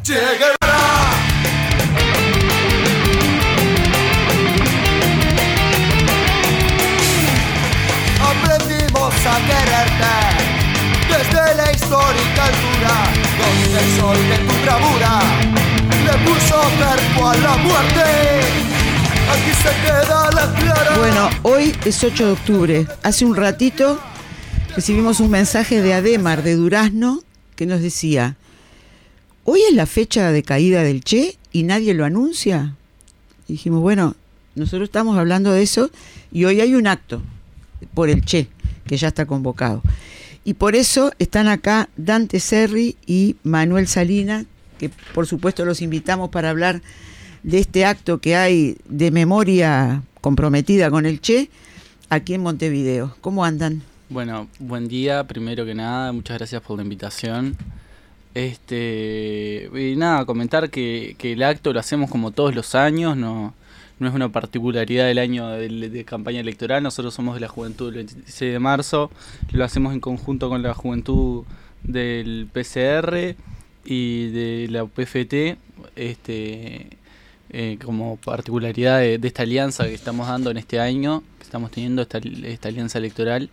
Che Guevara. Aprendimos a quererte desde la histórica altura, donde el sol de tu bravura le puso cuerpo a la muerte. Aquí se queda la clara. Bueno, hoy es 8 de octubre. Hace un ratito recibimos un mensaje de Ademar de Durazno que nos decía: ¿hoy es la fecha de caída del Che y nadie lo anuncia? Y dijimos, bueno, nosotros estamos hablando de eso y hoy hay un acto por el Che que ya está convocado. Y por eso están acá Dante Serri y Manuel Salina, que por supuesto los invitamos para hablar de este acto que hay de memoria comprometida con el Che aquí en Montevideo. ¿Cómo andan? Bueno, buen día, primero que nada, muchas gracias por la invitación. Y nada, comentar que el acto lo hacemos como todos los años, no es una particularidad del año de campaña electoral. Nosotros somos de la Juventud del 26 de marzo, lo hacemos en conjunto con la Juventud del PCR y de la UPFT, como particularidad de esta alianza que estamos dando en este año, que estamos teniendo esta alianza electoral.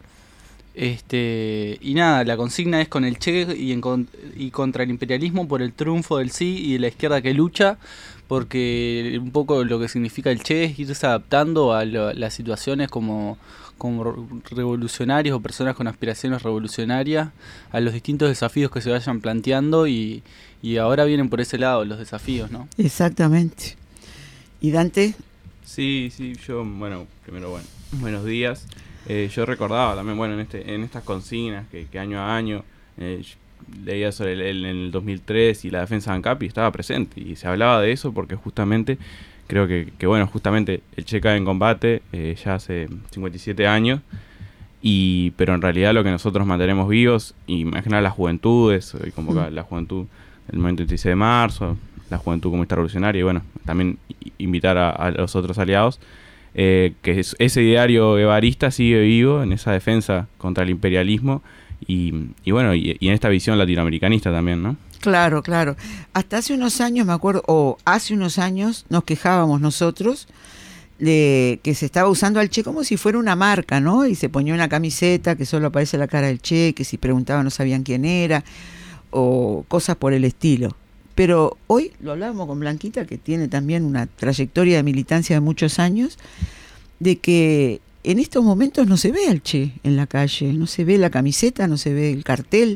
Y nada, la consigna es con el Che y contra el imperialismo, por el triunfo del sí y de la izquierda que lucha, porque un poco lo que significa el Che es irse adaptando a las situaciones como revolucionarios o personas con aspiraciones revolucionarias, a los distintos desafíos que se vayan planteando y ahora vienen por ese lado los desafíos, ¿no? Exactamente. ¿Y Dante? Sí, yo, primero, buenos días. Yo recordaba también, en estas consignas que año a año leía sobre en el 2003 y la defensa de Ancapi estaba presente y se hablaba de eso porque justamente creo que justamente el Che cae en combate ya hace 57 años, pero en realidad lo que nosotros mantenemos vivos, y imaginar las juventudes, y convocar la juventud del movimiento 26 de marzo, la juventud comunista revolucionaria, y también invitar a los otros aliados, que ese ideario guevarista sigue vivo en esa defensa contra el imperialismo y en esta visión latinoamericanista también, ¿no? Claro. Hasta hace unos años, me acuerdo, hace unos años nos quejábamos nosotros de que se estaba usando al Che como si fuera una marca, ¿no? Y se ponía una camiseta que solo aparece la cara del Che, que si preguntaban no sabían quién era, o cosas por el estilo. Pero hoy lo hablábamos con Blanquita, que tiene también una trayectoria de militancia de muchos años, de que en estos momentos no se ve al Che en la calle, no se ve la camiseta, no se ve el cartel.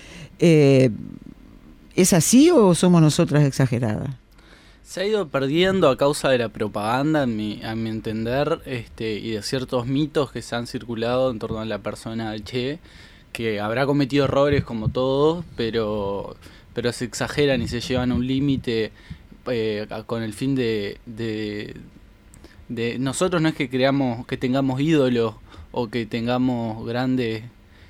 ¿Es así o somos nosotras exageradas? Se ha ido perdiendo a causa de la propaganda, a mi entender, y de ciertos mitos que se han circulado en torno a la persona del Che, que habrá cometido errores como todos, pero se exageran y se llevan a un límite con el fin de nosotros no es que creamos que tengamos ídolos o que tengamos grandes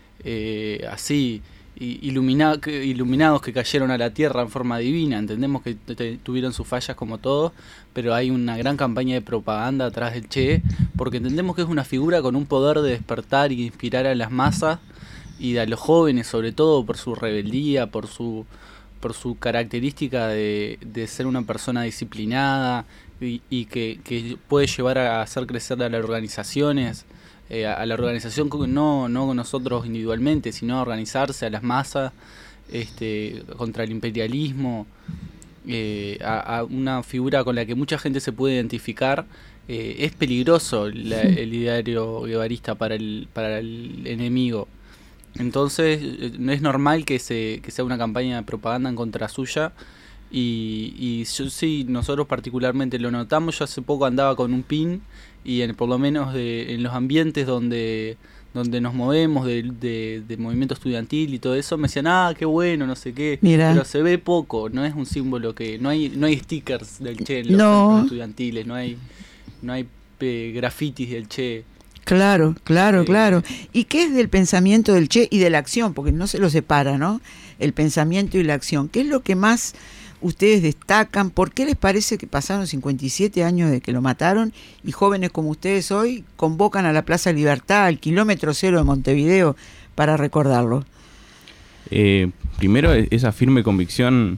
iluminados que cayeron a la tierra en forma divina. Entendemos que tuvieron sus fallas como todos, pero hay una gran campaña de propaganda atrás del Che, porque entendemos que es una figura con un poder de despertar y inspirar a las masas y a los jóvenes, sobre todo por su rebeldía, por su característica de ser una persona disciplinada y que puede llevar a hacer crecer a las organizaciones, a la organización no con nosotros individualmente, sino a organizarse a las masas contra el imperialismo, a una figura con la que mucha gente se puede identificar. Es peligroso el ideario guevarista para el enemigo. Entonces no es normal que sea una campaña de propaganda en contra suya y sí, nosotros particularmente lo notamos. Yo hace poco andaba con un pin y por lo menos en los ambientes donde nos movemos del movimiento estudiantil y todo eso, me decían, qué bueno, no sé qué. Mirá. Pero se ve poco, no es un símbolo que no hay stickers del Che en los centros estudiantiles, no hay grafitis del Che. Claro. ¿Y qué es del pensamiento del Che y de la acción? Porque no se lo separa, ¿no? El pensamiento y la acción. ¿Qué es lo que más ustedes destacan? ¿Por qué les parece que pasaron 57 años de que lo mataron y jóvenes como ustedes hoy convocan a la Plaza Libertad, al kilómetro cero de Montevideo, para recordarlo? Primero, esa firme convicción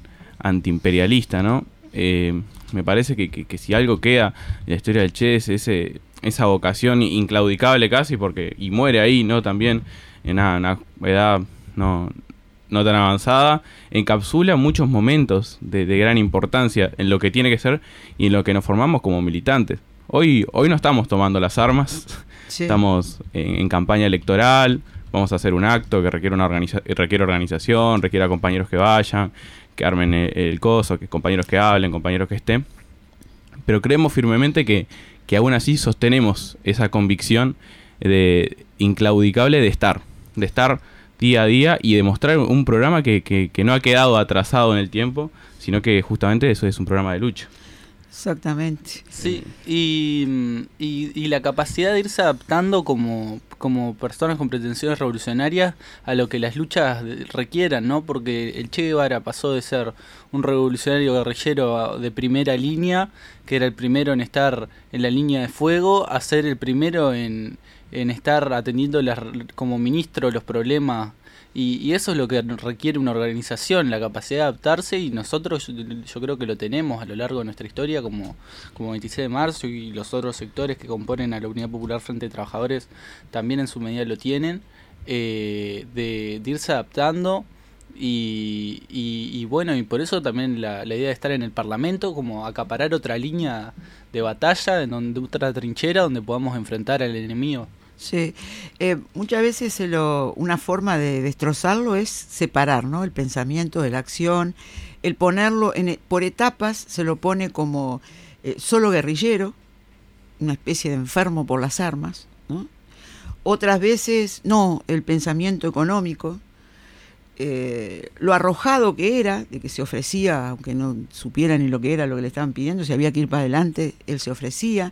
antiimperialista, ¿no? Me parece que si algo queda en la historia del Che es esa vocación inclaudicable casi, y muere ahí, ¿no? También en una edad no tan avanzada, encapsula muchos momentos de gran importancia en lo que tiene que ser y en lo que nos formamos como militantes. Hoy no estamos tomando las armas, sí. Estamos en campaña electoral, vamos a hacer un acto que requiere organización, requiere a compañeros que vayan, que armen el coso, que compañeros que hablen, compañeros que estén. Pero creemos firmemente que aún así sostenemos esa convicción inclaudicable de estar día a día y demostrar un programa que no ha quedado atrasado en el tiempo, sino que justamente eso es un programa de lucha. Exactamente. Sí, y la capacidad de irse adaptando como personas con pretensiones revolucionarias a lo que las luchas requieran, ¿no? Porque el Che Guevara pasó de ser un revolucionario guerrillero de primera línea, que era el primero en estar en la línea de fuego, a ser el primero en estar atendiendo como ministro los problemas. Y eso es lo que requiere una organización, la capacidad de adaptarse, y nosotros yo creo que lo tenemos a lo largo de nuestra historia como 26 de marzo y los otros sectores que componen a la Unidad Popular Frente de Trabajadores también en su medida lo tienen, de irse adaptando y bueno, y por eso también la idea de estar en el Parlamento, como acaparar otra línea de batalla, otra trinchera donde podamos enfrentar al enemigo. Sí, muchas veces una forma de destrozarlo es separar, ¿no? El pensamiento de la acción, el ponerlo por etapas, se lo pone como solo guerrillero, una especie de enfermo por las armas, ¿no? Otras veces, no, el pensamiento económico, lo arrojado que era, de que se ofrecía, aunque no supiera ni lo que era lo que le estaban pidiendo, si había que ir para adelante, él se ofrecía.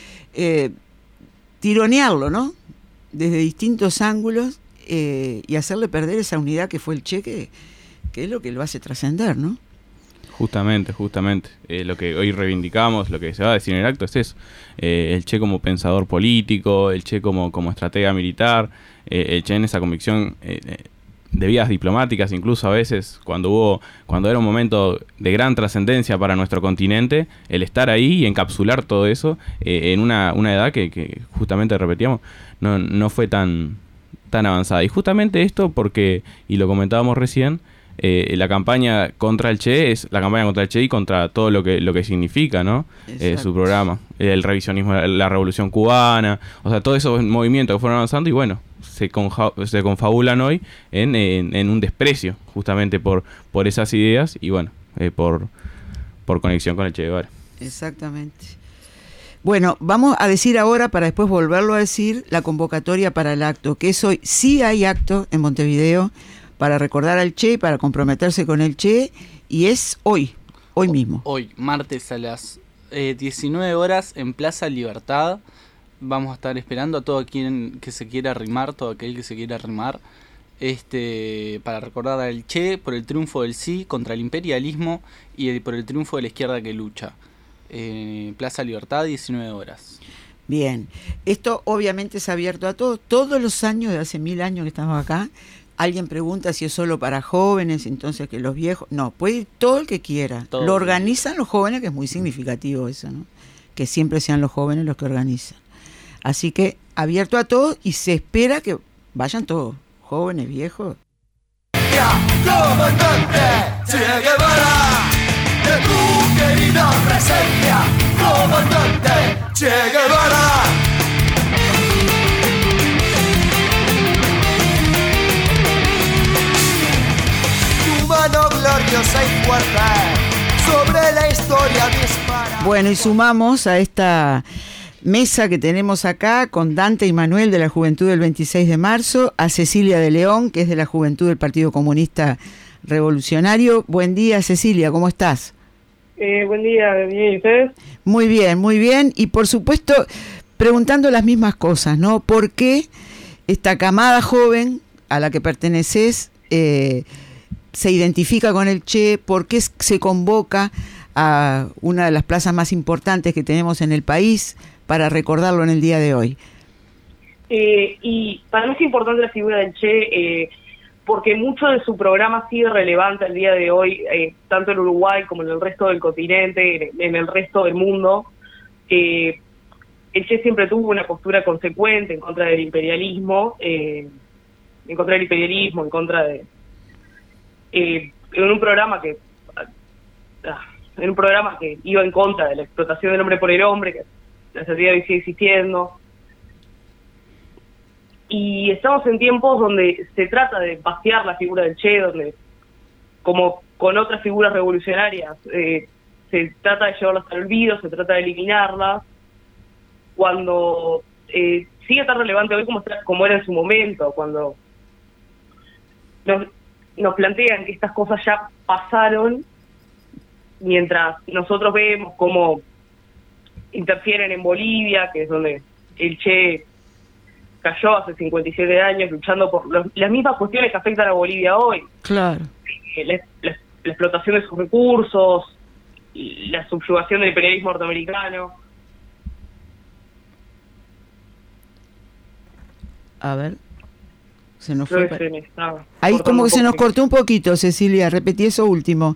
Tironearlo, ¿no? Desde distintos ángulos y hacerle perder esa unidad que fue el Che, que es lo que lo hace trascender, ¿no? Justamente. Lo que hoy reivindicamos, lo que se va a decir en el acto es eso. El Che como pensador político, el Che como estratega militar, el Che en esa convicción de vías diplomáticas, incluso a veces cuando era un momento de gran trascendencia para nuestro continente, el estar ahí y encapsular todo eso en una edad que justamente repetíamos no fue tan avanzada. Y justamente esto porque, y lo comentábamos recién, la campaña contra el Che es la campaña contra el Che y contra todo lo que significa, ¿no? Su programa, el revisionismo, la revolución cubana, o sea, todos esos movimientos que fueron avanzando y bueno, se confabulan hoy en un desprecio justamente por esas ideas y bueno, por conexión con el Che Guevara. Exactamente. Bueno, vamos a decir ahora, para después volverlo a decir, la convocatoria para el acto, que es hoy. Sí hay acto en Montevideo para recordar al Che, para comprometerse con el Che, y es hoy mismo. Hoy, martes a las 19 horas en Plaza Libertad. Vamos a estar esperando a todo aquel que se quiera arrimar, para recordar al Che por el triunfo del sí contra el imperialismo y por el triunfo de la izquierda que lucha. Plaza Libertad, 19 horas. Bien, esto obviamente es abierto a todos. Todos los años, de hace 1000 años que estamos acá, alguien pregunta si es solo para jóvenes, entonces que los viejos... No, puede ir todo el que quiera. Todo lo organizan los jóvenes, que es muy significativo eso, ¿no? Que siempre sean los jóvenes los que organizan. Así que abierto a todos y se espera que vayan todos, jóvenes, viejos. Comandante Che Guevara, de tu querida presencia, comandante Che Guevara. Tu mano gloriosa y fuerte sobre la historia dispara. Bueno, y sumamos a esta mesa que tenemos acá con Dante y Manuel de la Juventud del 26 de marzo, a Cecilia de León, que es de la Juventud del Partido Comunista Revolucionario. Buen día, Cecilia, ¿cómo estás? Buen día, bien, ¿y ustedes? Muy bien, y por supuesto preguntando las mismas cosas, ¿no? ¿Por qué esta camada joven a la que perteneces se identifica con el Che? ¿Por qué se convoca a una de las plazas más importantes que tenemos en el país para recordarlo en el día de hoy? Y para mí es importante la figura del Che porque mucho de su programa sigue relevante al día de hoy, tanto en Uruguay como en el resto del continente, en el resto del mundo. El Che siempre tuvo una postura consecuente en contra del imperialismo, en contra de... en un programa que iba en contra de la explotación del hombre por el hombre, que hasta el día de hoy sigue existiendo. Y estamos en tiempos donde se trata de vaciar la figura del Che, donde, como con otras figuras revolucionarias, se trata de llevarlas al olvido, se trata de eliminarlas, cuando sigue tan relevante hoy como era en su momento, cuando nos plantean que estas cosas ya pasaron, mientras nosotros vemos cómo interfieren en Bolivia, que es donde el Che cayó hace 57 años luchando por las mismas cuestiones que afectan a Bolivia hoy. Claro. La explotación de sus recursos, la subyugación del imperialismo norteamericano. A ver, se nos Creo fue. que se me está Ahí cortando como un que se poco. nos cortó un poquito, Cecilia, repetí eso último.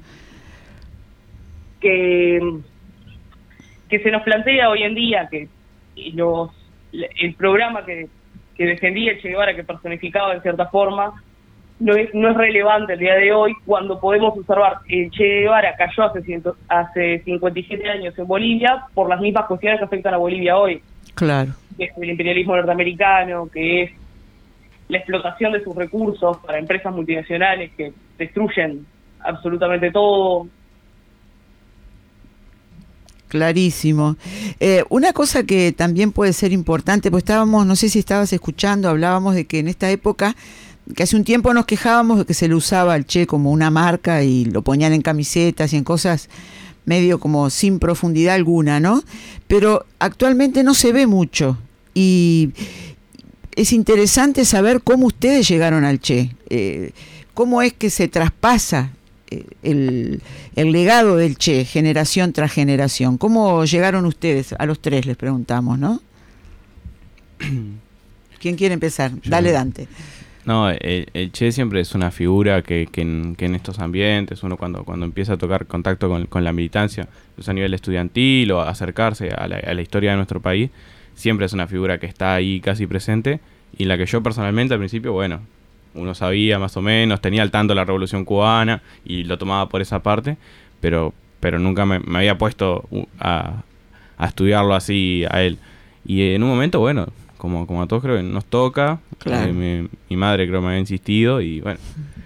Que se nos plantea hoy en día que el programa que defendía el Che Guevara, que personificaba en cierta forma, no es relevante el día de hoy, cuando podemos observar el Che Guevara cayó hace 57 años en Bolivia por las mismas cuestiones que afectan a Bolivia hoy, Claro. que es el imperialismo norteamericano, que es la explotación de sus recursos para empresas multinacionales que destruyen absolutamente todo. Clarísimo. Una cosa que también puede ser importante, pues no sé si estabas escuchando, hablábamos de que en esta época, que hace un tiempo nos quejábamos de que se le usaba al Che como una marca y lo ponían en camisetas y en cosas medio como sin profundidad alguna, ¿no? Pero actualmente no se ve mucho y es interesante saber cómo ustedes llegaron al Che, cómo es que se traspasa el legado del Che, generación tras generación. ¿Cómo llegaron ustedes? A los tres les preguntamos, ¿no? ¿Quién quiere empezar? Dale, Dante. No, el Che siempre es una figura que en estos ambientes, uno cuando empieza a tocar contacto con la militancia, a nivel estudiantil o acercarse a la historia de nuestro país, siempre es una figura que está ahí casi presente, y la que yo personalmente al principio, bueno, uno sabía más o menos, tenía al tanto la Revolución Cubana y lo tomaba por esa parte, pero nunca me había puesto a estudiarlo así a él. Y en un momento, bueno, como a todos creo que nos toca, Claro. mi madre creo me había insistido y bueno,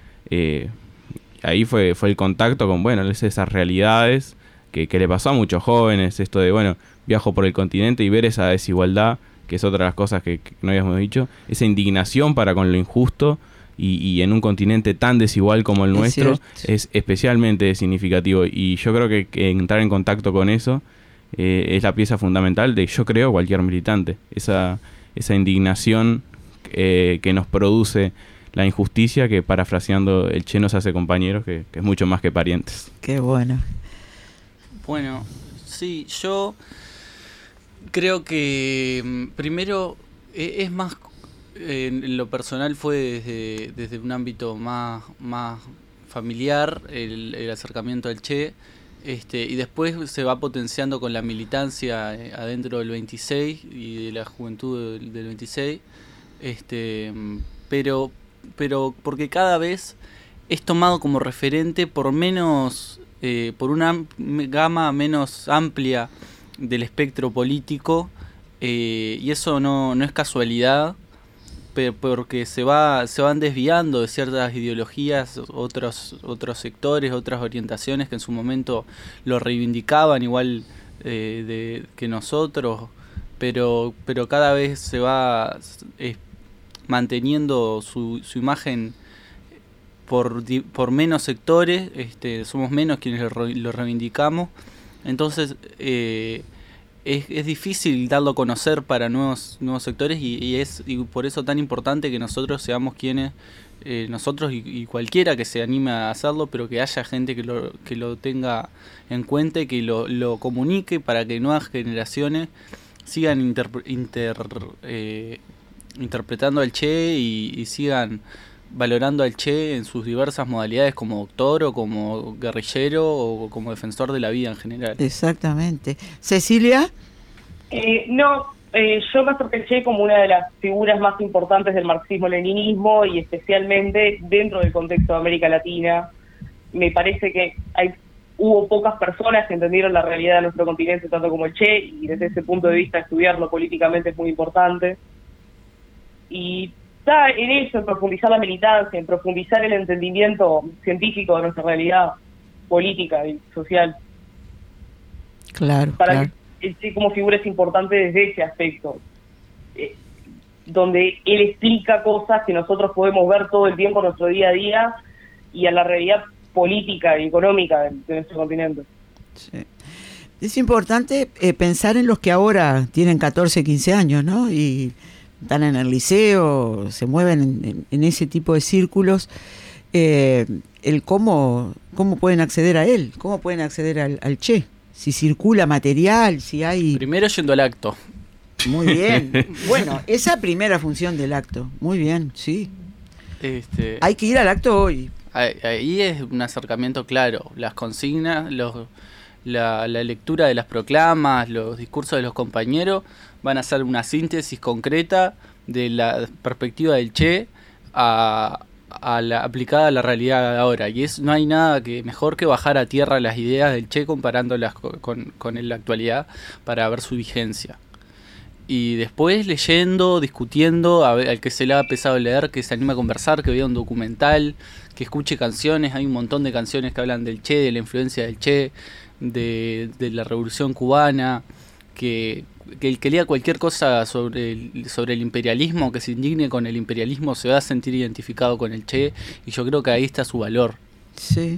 ahí fue el contacto con, bueno, esas realidades que le pasó a muchos jóvenes, esto de, bueno, viajo por el continente y ver esa desigualdad, que es otra de las cosas que no habíamos dicho, esa indignación para con lo injusto, y en un continente tan desigual como el nuestro, es especialmente significativo. Y yo creo que entrar en contacto con eso es la pieza fundamental de, yo creo, cualquier militante. Esa indignación que nos produce la injusticia, que parafraseando el Che nos hace compañeros, que es mucho más que parientes. Qué bueno. Bueno, sí, yo creo que primero es más, en lo personal fue desde un ámbito más familiar el acercamiento al Che, y después se va potenciando con la militancia adentro del 26 y de la juventud del 26, pero porque cada vez es tomado como referente por una gama menos amplia del espectro político, y eso no es casualidad, porque se van desviando de ciertas ideologías otros sectores, otras orientaciones que en su momento lo reivindicaban igual que nosotros, pero cada vez se va manteniendo su imagen por menos sectores, somos menos quienes lo reivindicamos, entonces es difícil darlo a conocer para nuevos sectores, y por eso tan importante que nosotros seamos quienes, nosotros y cualquiera que se anime a hacerlo, pero que haya gente que lo tenga en cuenta y que lo comunique para que nuevas generaciones sigan interpretando al Che y sigan valorando al Che en sus diversas modalidades como doctor o como guerrillero o como defensor de la vida en general. Exactamente. Cecilia. Yo me acerqué al Che como una de las figuras más importantes del marxismo-leninismo y especialmente dentro del contexto de América Latina. Me parece que hubo pocas personas que entendieron la realidad de nuestro continente tanto como el Che, y desde ese punto de vista estudiarlo políticamente es muy importante. Y está en eso, en profundizar la militancia, en profundizar el entendimiento científico de nuestra realidad política y social. Claro, Para claro. que el Che como figura es importante desde ese aspecto, donde él explica cosas que nosotros podemos ver todo el tiempo en nuestro día a día y a la realidad política y económica de nuestro continente. Sí. Es importante pensar en los que ahora tienen 14, 15 años, ¿no? Y están en el liceo, se mueven en ese tipo de círculos, el cómo pueden acceder a él, cómo pueden acceder al Che, si circula material, si hay... Primero yendo al acto. Muy bien. Bueno, esa primera función del acto, muy bien, sí. Hay que ir al acto hoy. Ahí es un acercamiento claro, las consignas, la lectura de las proclamas, los discursos de los compañeros van a ser una síntesis concreta de la perspectiva del Che aplicada a la realidad de ahora, y no hay nada mejor que bajar a tierra las ideas del Che comparándolas con la actualidad para ver su vigencia. Y después leyendo, discutiendo, al que se le ha pesado leer, que se anime a conversar, que vea un documental, que escuche canciones. Hay un montón de canciones que hablan del Che, de la influencia del Che, de la Revolución Cubana, que el que lea cualquier cosa sobre el imperialismo, que se indigne con el imperialismo, se va a sentir identificado con el Che, y yo creo que ahí está su valor. Sí.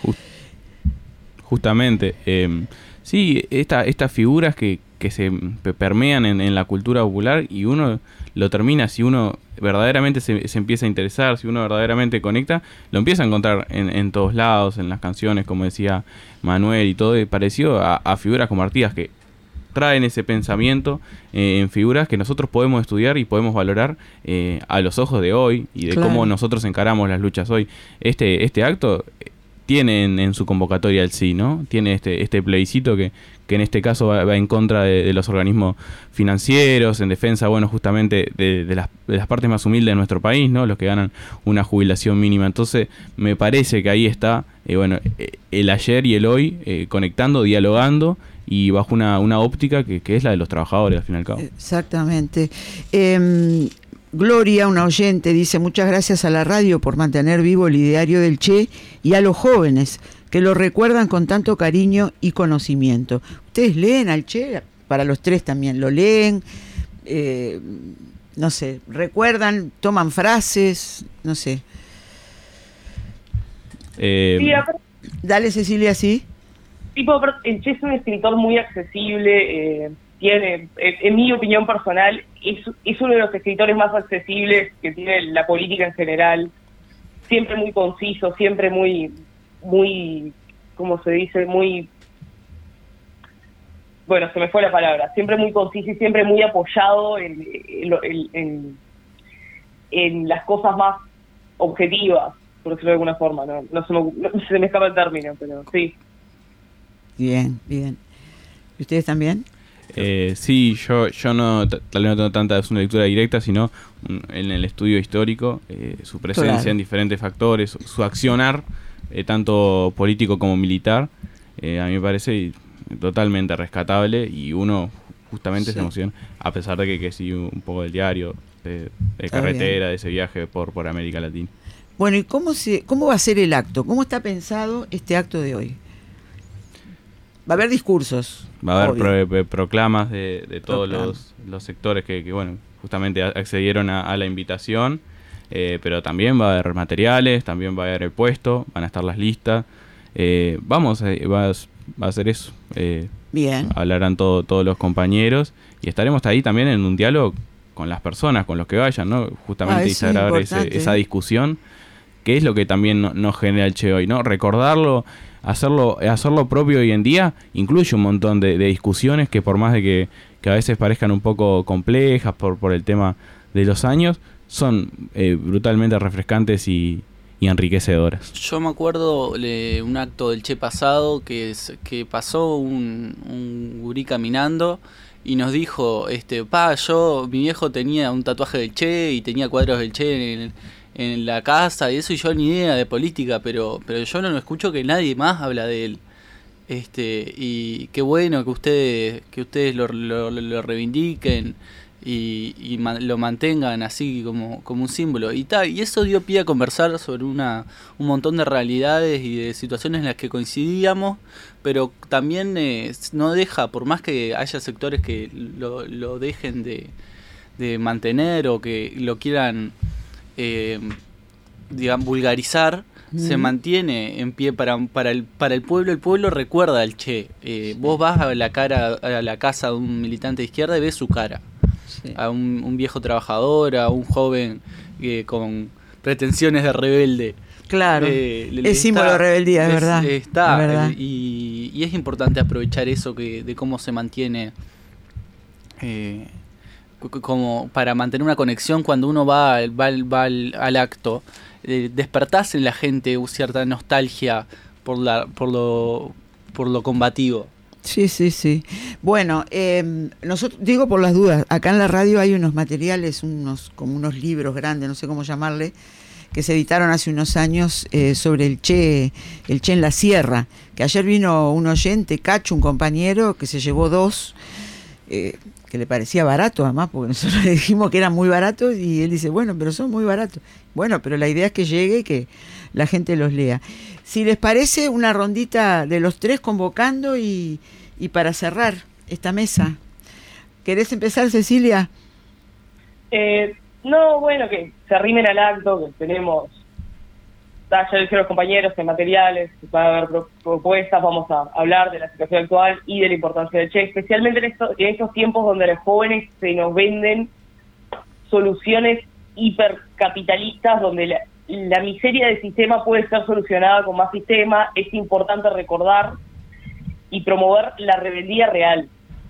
Justamente. Sí, estas figuras que se permean en la cultura popular, y uno lo termina, si uno verdaderamente se empieza a interesar, si uno verdaderamente conecta, lo empieza a encontrar en todos lados, en las canciones, como decía Manuel, y todo parecido a figuras como Artigas, que traen ese pensamiento en figuras que nosotros podemos estudiar y podemos valorar a los ojos de hoy, y de cómo nosotros encaramos las luchas hoy. Este acto tiene en su convocatoria el sí, ¿no? Tiene este plebiscito que en este caso va en contra de los organismos financieros, en defensa, bueno, justamente de las partes más humildes de nuestro país, ¿no? Los que ganan una jubilación mínima. Entonces, me parece que ahí está, el ayer y el hoy, conectando, dialogando, y bajo una óptica que es la de los trabajadores, al fin y al cabo. Exactamente. Gloria, una oyente, dice: muchas gracias a la radio por mantener vivo el ideario del Che y a los jóvenes que lo recuerdan con tanto cariño y conocimiento. ¿Ustedes leen al Che? Para los tres también, ¿lo leen? No sé, ¿recuerdan? ¿Toman frases? No sé. Dale, Cecilia, sí. El Che es un escritor muy accesible, tiene, en mi opinión personal, es uno de los escritores más accesibles que tiene la política en general. Siempre muy conciso, siempre muy, ¿cómo se dice? Bueno, se me fue la palabra. Siempre muy conciso y siempre muy apoyado en las cosas más objetivas, por decirlo de alguna forma. No se me escapa el término, pero sí. Bien, bien. ¿Y ustedes también? Sí, yo no, tal vez no tengo tanta una lectura directa, sino en el estudio histórico, su presencia en diferentes factores, su accionar, tanto político como militar, a mí me parece totalmente rescatable, y uno justamente se emociona, a pesar de que sí un poco del diario, de carretera, de ese viaje por América Latina. Bueno, ¿y cómo va a ser el acto? ¿Cómo está pensado este acto de hoy? Va a haber discursos. Va a haber proclamas de todos los sectores que bueno, justamente accedieron a la invitación, pero también va a haber materiales, también va a haber el puesto, van a estar las listas. Va a ser eso. Bien. Hablarán todos los compañeros, y estaremos ahí también en un diálogo con las personas, con los que vayan, ¿no? Justamente instalar esa discusión, que es lo que también nos genera el Che hoy, ¿no? Recordarlo. Hacerlo propio hoy en día incluye un montón de discusiones que, por más de que a veces parezcan un poco complejas por el tema de los años, son brutalmente refrescantes y enriquecedoras. Yo me acuerdo de un acto del Che pasado que pasó un gurí caminando y nos dijo, mi viejo tenía un tatuaje del Che y tenía cuadros del Che en la casa y eso, y yo ni idea de política, pero yo no escucho que nadie más habla de él. Y qué bueno que ustedes lo reivindiquen y lo mantengan así como un símbolo y eso dio pie a conversar sobre un montón de realidades y de situaciones en las que coincidíamos, pero también no deja, por más que haya sectores que lo dejen de mantener o que lo quieran digamos vulgarizar, se mantiene en pie para el pueblo recuerda al Che. Vos vas a la casa de un militante de izquierda y ves su cara. Sí. A un viejo trabajador, a un joven con pretensiones de rebelde. Claro, es símbolo de rebeldía, es verdad. Está, es verdad. Y es importante aprovechar eso de cómo se mantiene, como para mantener una conexión cuando uno va al acto. Despertarse en la gente cierta nostalgia por lo combativo. Sí. Bueno, nosotros, digo por las dudas, acá en la radio hay unos materiales, como unos libros grandes, no sé cómo llamarle, que se editaron hace unos años sobre el Che en la sierra, que ayer vino un oyente, Cacho, un compañero, que se llevó 2, que le parecía barato además, porque nosotros le dijimos que eran muy baratos y él dice, bueno, pero son muy baratos. Bueno, pero la idea es que llegue y que la gente los lea. Si les parece, una rondita de los 3 convocando y para cerrar esta mesa. ¿Querés empezar, Cecilia? No, bueno, que se arrimen al acto, que tenemos, ya lo dijeron los compañeros, en materiales, va a haber propuestas, vamos a hablar de la situación actual y de la importancia del Che, especialmente en estos tiempos donde los jóvenes se nos venden soluciones hipercapitalistas, donde la miseria del sistema puede ser solucionada con más sistema. Es importante recordar y promover la rebeldía real,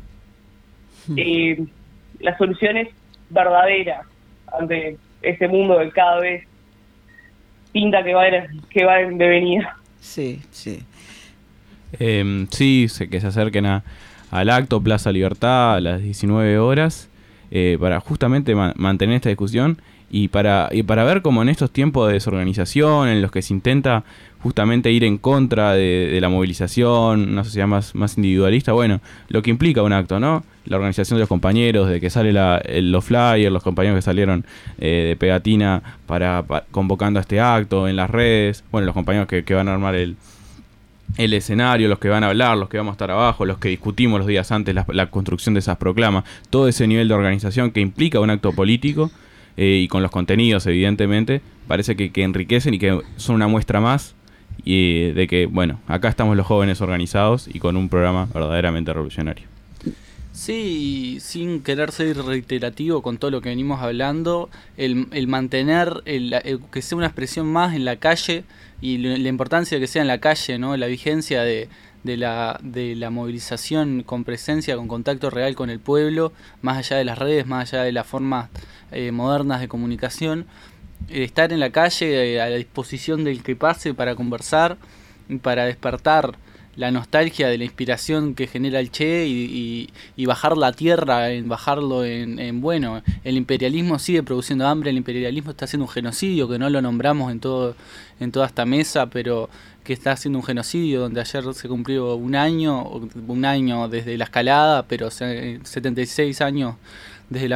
las soluciones verdaderas ante ese mundo que cada vez pinta que va en devenida. Sí. Sí, que se acerquen al acto Plaza Libertad a las 19 horas para justamente mantener esta discusión y para ver cómo en estos tiempos de desorganización en los que se intenta justamente ir en contra de la movilización, una sociedad más individualista, bueno, lo que implica un acto, ¿no? La organización de los compañeros, de que sale los flyers, los compañeros que salieron de pegatina para convocando a este acto en las redes, bueno, los compañeros que van a armar el escenario, los que van a hablar, los que vamos a estar abajo, los que discutimos los días antes la construcción de esas proclamas, todo ese nivel de organización que implica un acto político y con los contenidos evidentemente, parece que enriquecen y que son una muestra más de que, bueno, acá estamos los jóvenes organizados y con un programa verdaderamente revolucionario. Sí, sin querer ser reiterativo con todo lo que venimos hablando, el mantener que sea una expresión más en la calle y la importancia de que sea en la calle, ¿no? La vigencia de la movilización con presencia, con contacto real con el pueblo, más allá de las redes, más allá de las formas modernas de comunicación, estar en la calle a la disposición del que pase para conversar, para despertar la nostalgia de la inspiración que genera el Che y bajar la tierra, bajarlo en bueno, el imperialismo sigue produciendo hambre, el imperialismo está haciendo un genocidio que no lo nombramos en toda esta mesa, pero que está haciendo un genocidio donde ayer se cumplió un año desde la escalada, pero 76 años desde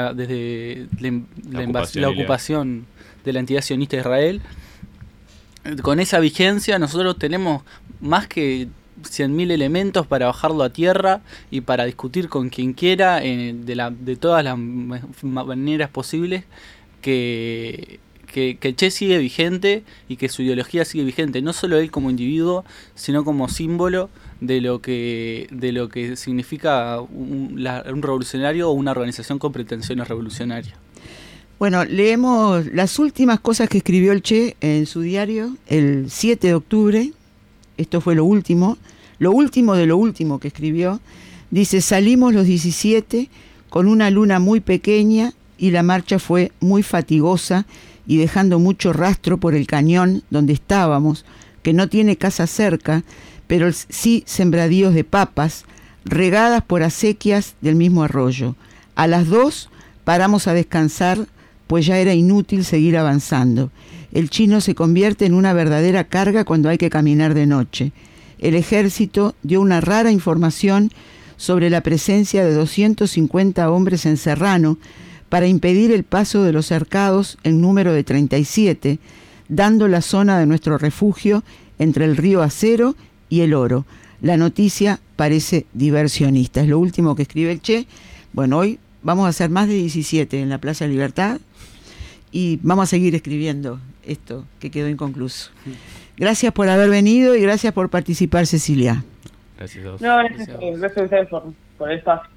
la ocupación de la entidad sionista de Israel. Con esa vigencia nosotros tenemos más que 100.000 elementos para bajarlo a tierra y para discutir con quien quiera de todas las maneras posibles que el Che sigue vigente y que su ideología sigue vigente, no solo él como individuo, sino como símbolo de lo que significa un revolucionario o una organización con pretensiones revolucionarias. Bueno, leemos las últimas cosas que escribió el Che en su diario el 7 de octubre. Esto fue lo último de lo último que escribió. Dice: salimos los 17 con una luna muy pequeña y la marcha fue muy fatigosa y dejando mucho rastro por el cañón donde estábamos, que no tiene casa cerca, pero sí sembradíos de papas, regadas por acequias del mismo arroyo. A las 2 paramos a descansar, pues ya era inútil seguir avanzando. El Chino se convierte en una verdadera carga cuando hay que caminar de noche. El ejército dio una rara información sobre la presencia de 250 hombres en Serrano para impedir el paso de los cercados en número de 37, dando la zona de nuestro refugio entre el río Acero y el Oro. La noticia parece diversionista. Es lo último que escribe el Che. Bueno, hoy vamos a hacer más de 17 en la Plaza Libertad y vamos a seguir escribiendo esto que quedó inconcluso. Gracias por haber venido y gracias por participar, Cecilia. Gracias a vos. No, gracias a ustedes por el espacio.